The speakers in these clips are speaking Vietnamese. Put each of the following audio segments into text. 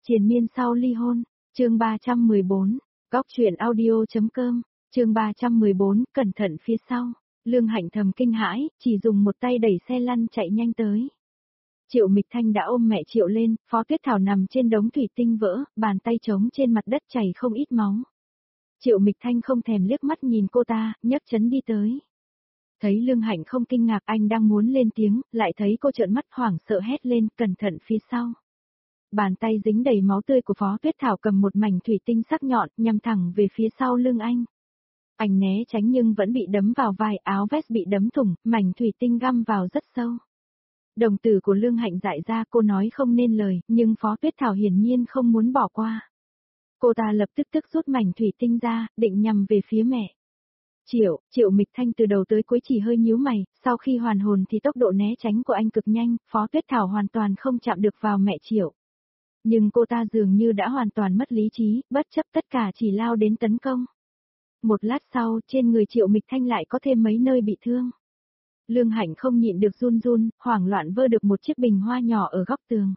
Triền miên sau ly hôn, chương 314, góc truyện audio.com, chương 314, cẩn thận phía sau. Lương Hạnh thầm kinh hãi, chỉ dùng một tay đẩy xe lăn chạy nhanh tới. Triệu Mịch Thanh đã ôm mẹ Triệu lên, Phó Tuyết Thảo nằm trên đống thủy tinh vỡ, bàn tay trống trên mặt đất chảy không ít máu. Triệu Mịch Thanh không thèm liếc mắt nhìn cô ta, nhấc chân đi tới. Thấy Lương Hạnh không kinh ngạc, anh đang muốn lên tiếng, lại thấy cô trợn mắt hoảng sợ hét lên, cẩn thận phía sau. Bàn tay dính đầy máu tươi của Phó Tuyết Thảo cầm một mảnh thủy tinh sắc nhọn, nhằm thẳng về phía sau lưng anh. Anh né tránh nhưng vẫn bị đấm vào vai, áo vest bị đấm thủng, mảnh thủy tinh găm vào rất sâu. Đồng tử của Lương Hạnh dại ra, cô nói không nên lời, nhưng Phó Tuyết Thảo hiển nhiên không muốn bỏ qua. Cô ta lập tức rút mảnh thủy tinh ra, định nhằm về phía mẹ. Triệu Mịch Thanh từ đầu tới cuối chỉ hơi nhíu mày, sau khi hoàn hồn thì tốc độ né tránh của anh cực nhanh, Phó Tuyết Thảo hoàn toàn không chạm được vào mẹ Triệu. Nhưng cô ta dường như đã hoàn toàn mất lý trí, bất chấp tất cả chỉ lao đến tấn công. Một lát sau, trên người Triệu Mịch Thanh lại có thêm mấy nơi bị thương. Lương Hạnh không nhịn được run, hoảng loạn vơ được một chiếc bình hoa nhỏ ở góc tường.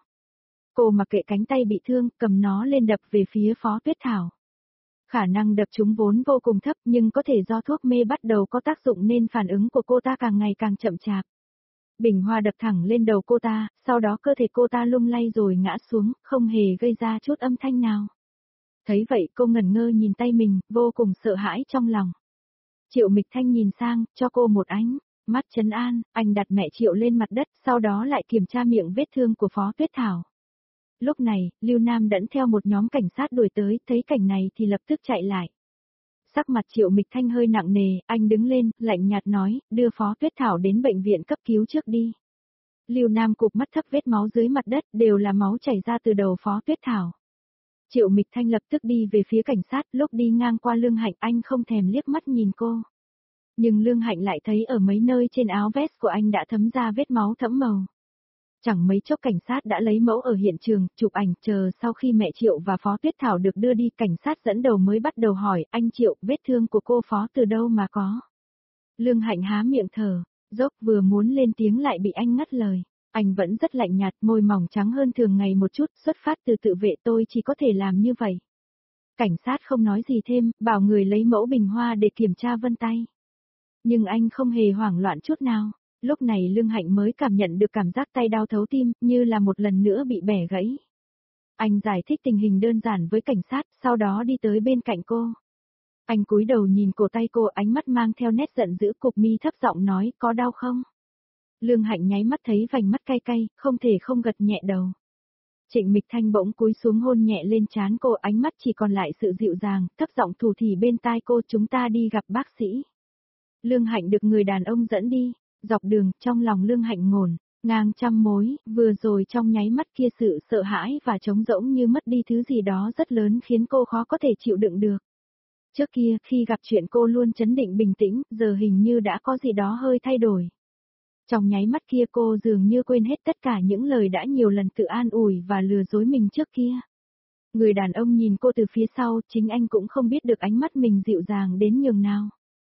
Cô mặc kệ cánh tay bị thương, cầm nó lên đập về phía Phó Tuyết Thảo. Khả năng đập chúng vốn vô cùng thấp nhưng có thể do thuốc mê bắt đầu có tác dụng nên phản ứng của cô ta càng ngày càng chậm chạp. Bình hoa đập thẳng lên đầu cô ta, sau đó cơ thể cô ta lung lay rồi ngã xuống, không hề gây ra chút âm thanh nào. Thấy vậy cô ngẩn ngơ nhìn tay mình, vô cùng sợ hãi trong lòng. Triệu Mịch Thanh nhìn sang, cho cô một ánh mắt trấn an, anh đặt mẹ Triệu lên mặt đất, sau đó lại kiểm tra miệng vết thương của Phó Tuyết Thảo. Lúc này, Lưu Nam dẫn theo một nhóm cảnh sát đuổi tới, thấy cảnh này thì lập tức chạy lại. Sắc mặt Triệu Mịch Thanh hơi nặng nề, anh đứng lên, lạnh nhạt nói, đưa Phó Tuyết Thảo đến bệnh viện cấp cứu trước đi. Lưu Nam cụp mắt thấp, vết máu dưới mặt đất, đều là máu chảy ra từ đầu Phó Tuyết Thảo. Triệu Mịch Thanh lập tức đi về phía cảnh sát, lúc đi ngang qua Lương Hạnh anh không thèm liếc mắt nhìn cô. Nhưng Lương Hạnh lại thấy ở mấy nơi trên áo vest của anh đã thấm ra vết máu thẫm màu. Chẳng mấy chốc cảnh sát đã lấy mẫu ở hiện trường, chụp ảnh, chờ sau khi mẹ Triệu và Phó Tuyết Thảo được đưa đi, cảnh sát dẫn đầu mới bắt đầu hỏi, anh Triệu, vết thương của cô Phó từ đâu mà có? Lương Hạnh há miệng thở, dốc vừa muốn lên tiếng lại bị anh ngắt lời. Anh vẫn rất lạnh nhạt, môi mỏng trắng hơn thường ngày một chút, xuất phát từ tự vệ tôi chỉ có thể làm như vậy. Cảnh sát không nói gì thêm, bảo người lấy mẫu bình hoa để kiểm tra vân tay. Nhưng anh không hề hoảng loạn chút nào. Lúc này Lương Hạnh mới cảm nhận được cảm giác tay đau thấu tim, như là một lần nữa bị bẻ gãy. Anh giải thích tình hình đơn giản với cảnh sát, sau đó đi tới bên cạnh cô. Anh cúi đầu nhìn cổ tay cô, ánh mắt mang theo nét giận dữ, cụp mi thấp giọng nói, có đau không? Lương Hạnh nháy mắt thấy vành mắt cay cay, không thể không gật nhẹ đầu. Trịnh Mịch Thanh bỗng cúi xuống hôn nhẹ lên trán cô, ánh mắt chỉ còn lại sự dịu dàng, thấp giọng thủ thỉ bên tai cô, chúng ta đi gặp bác sĩ. Lương Hạnh được người đàn ông dẫn đi. Dọc đường, trong lòng Lương Hạnh ngổn ngang trăm mối, vừa rồi trong nháy mắt kia sự sợ hãi và trống rỗng như mất đi thứ gì đó rất lớn khiến cô khó có thể chịu đựng được. Trước kia, khi gặp chuyện cô luôn trấn định bình tĩnh, giờ hình như đã có gì đó hơi thay đổi. Trong nháy mắt kia cô dường như quên hết tất cả những lời đã nhiều lần tự an ủi và lừa dối mình trước kia. Người đàn ông nhìn cô từ phía sau, chính anh cũng không biết được ánh mắt mình dịu dàng đến nhường nào.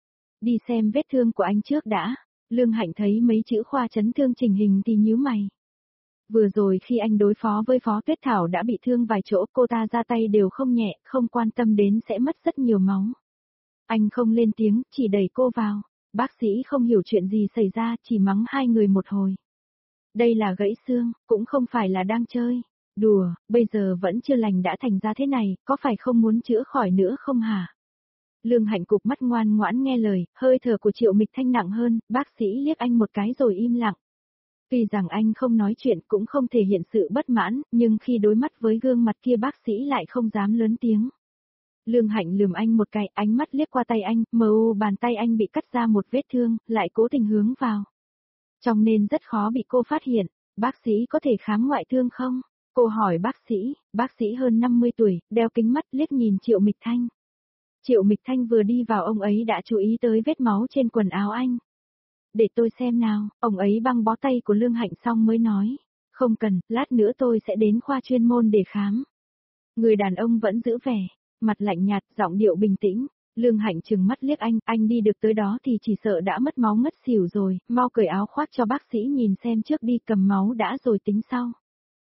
Đi xem vết thương của anh trước đã. Lương Hạnh thấy mấy chữ khoa chấn thương chỉnh hình thì nhíu mày. Vừa rồi khi anh đối phó với Phó Tuyết Thảo đã bị thương vài chỗ, cô ta ra tay đều không nhẹ, không quan tâm đến sẽ mất rất nhiều máu. Anh không lên tiếng, chỉ đẩy cô vào. Bác sĩ không hiểu chuyện gì xảy ra, chỉ mắng hai người một hồi. Đây là gãy xương, cũng không phải là đang chơi. Đùa, bây giờ vẫn chưa lành đã thành ra thế này, có phải không muốn chữa khỏi nữa không hả? Lương Hạnh cụp mắt ngoan ngoãn nghe lời, hơi thở của Triệu Mịch Thanh nặng hơn, bác sĩ liếc anh một cái rồi im lặng. Tuy rằng anh không nói chuyện cũng không thể hiện sự bất mãn, nhưng khi đối mắt với gương mặt kia bác sĩ lại không dám lớn tiếng. Lương Hạnh lườm anh một cái, ánh mắt liếc qua tay anh, bàn tay anh bị cắt ra một vết thương, lại cố tình hướng vào. Trong nên rất khó bị cô phát hiện, bác sĩ có thể khám ngoại thương không? Cô hỏi bác sĩ hơn 50 tuổi, đeo kính mắt liếc nhìn Triệu Mịch Thanh. Triệu Mịch Thanh vừa đi vào ông ấy đã chú ý tới vết máu trên quần áo anh. Để tôi xem nào, ông ấy băng bó tay của Lương Hạnh xong mới nói. Không cần, lát nữa tôi sẽ đến khoa chuyên môn để khám. Người đàn ông vẫn giữ vẻ, mặt lạnh nhạt, giọng điệu bình tĩnh. Lương Hạnh trừng mắt liếc anh đi được tới đó thì chỉ sợ đã mất máu ngất xỉu rồi, mau cởi áo khoác cho bác sĩ nhìn xem trước đi, cầm máu đã rồi tính sau.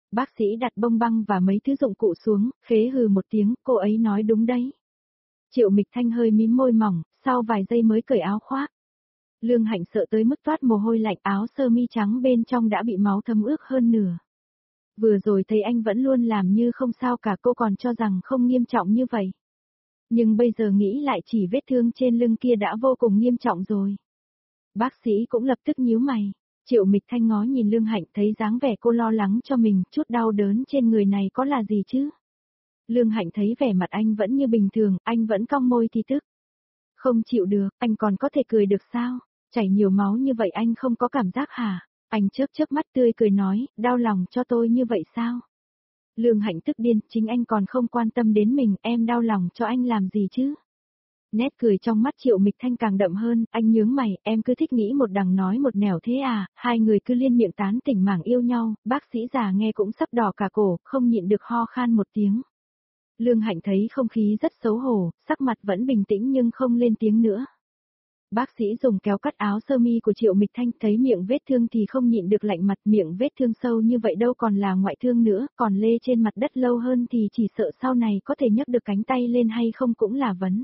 Bác sĩ đặt bông băng và mấy thứ dụng cụ xuống, khế hừ một tiếng, cô ấy nói đúng đấy. Triệu Mịch Thanh hơi mím môi mỏng, sau vài giây mới cởi áo khoác. Lương Hạnh sợ tới mức toát mồ hôi lạnh, áo sơ mi trắng bên trong đã bị máu thấm ướt hơn nửa. Vừa rồi thấy anh vẫn luôn làm như không sao cả, cô còn cho rằng không nghiêm trọng như vậy. Nhưng bây giờ nghĩ lại chỉ vết thương trên lưng kia đã vô cùng nghiêm trọng rồi. Bác sĩ cũng lập tức nhíu mày. Triệu Mịch Thanh ngó nhìn Lương Hạnh, thấy dáng vẻ cô lo lắng cho mình, chút đau đớn trên người này có là gì chứ? Lương Hạnh thấy vẻ mặt anh vẫn như bình thường, anh vẫn cong môi thì tức. Không chịu được, anh còn có thể cười được sao? Chảy nhiều máu như vậy anh không có cảm giác hả? Anh chớp chớp mắt tươi cười nói, đau lòng cho tôi như vậy sao? Lương Hạnh tức điên, chính anh còn không quan tâm đến mình, em đau lòng cho anh làm gì chứ? Nét cười trong mắt Triệu Mịch Thanh càng đậm hơn, anh nhướng mày, em cứ thích nghĩ một đằng nói một nẻo thế à, hai người cứ liên miệng tán tỉnh mảng yêu nhau, bác sĩ già nghe cũng sắp đỏ cả cổ, không nhịn được ho khan một tiếng. Lương Hạnh thấy không khí rất xấu hổ, sắc mặt vẫn bình tĩnh nhưng không lên tiếng nữa. Bác sĩ dùng kéo cắt áo sơ mi của Triệu Mịch Thanh, thấy miệng vết thương thì không nhịn được lạnh mặt, miệng vết thương sâu như vậy đâu còn là ngoại thương nữa, còn lê trên mặt đất lâu hơn thì chỉ sợ sau này có thể nhấc được cánh tay lên hay không cũng là vấn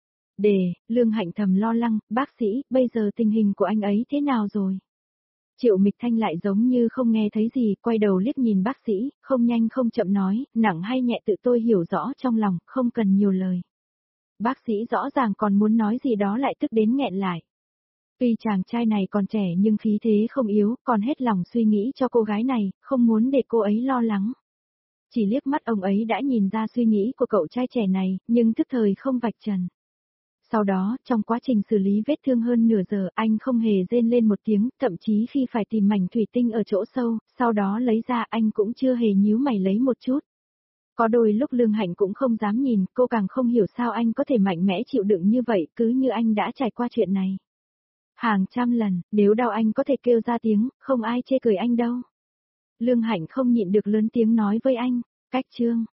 đề. Lương Hạnh thầm lo lắng, bác sĩ, bây giờ tình hình của anh ấy thế nào rồi? Triệu Mịch Thanh lại giống như không nghe thấy gì, quay đầu liếc nhìn bác sĩ, không nhanh không chậm nói, nặng hay nhẹ tự tôi hiểu rõ trong lòng, không cần nhiều lời. Bác sĩ rõ ràng còn muốn nói gì đó lại tức đến nghẹn lại. Tuy chàng trai này còn trẻ nhưng khí thế không yếu, còn hết lòng suy nghĩ cho cô gái này, không muốn để cô ấy lo lắng. Chỉ liếc mắt ông ấy đã nhìn ra suy nghĩ của cậu trai trẻ này, nhưng tức thời không vạch trần. Sau đó, trong quá trình xử lý vết thương hơn nửa giờ, anh không hề rên lên một tiếng, thậm chí khi phải tìm mảnh thủy tinh ở chỗ sâu, sau đó lấy ra anh cũng chưa hề nhíu mày lấy một chút. Có đôi lúc Lương Hạnh cũng không dám nhìn, cô càng không hiểu sao anh có thể mạnh mẽ chịu đựng như vậy, cứ như anh đã trải qua chuyện này. Hàng trăm lần, nếu đau anh có thể kêu ra tiếng, không ai chê cười anh đâu. Lương Hạnh không nhịn được lớn tiếng nói với anh, cách chương.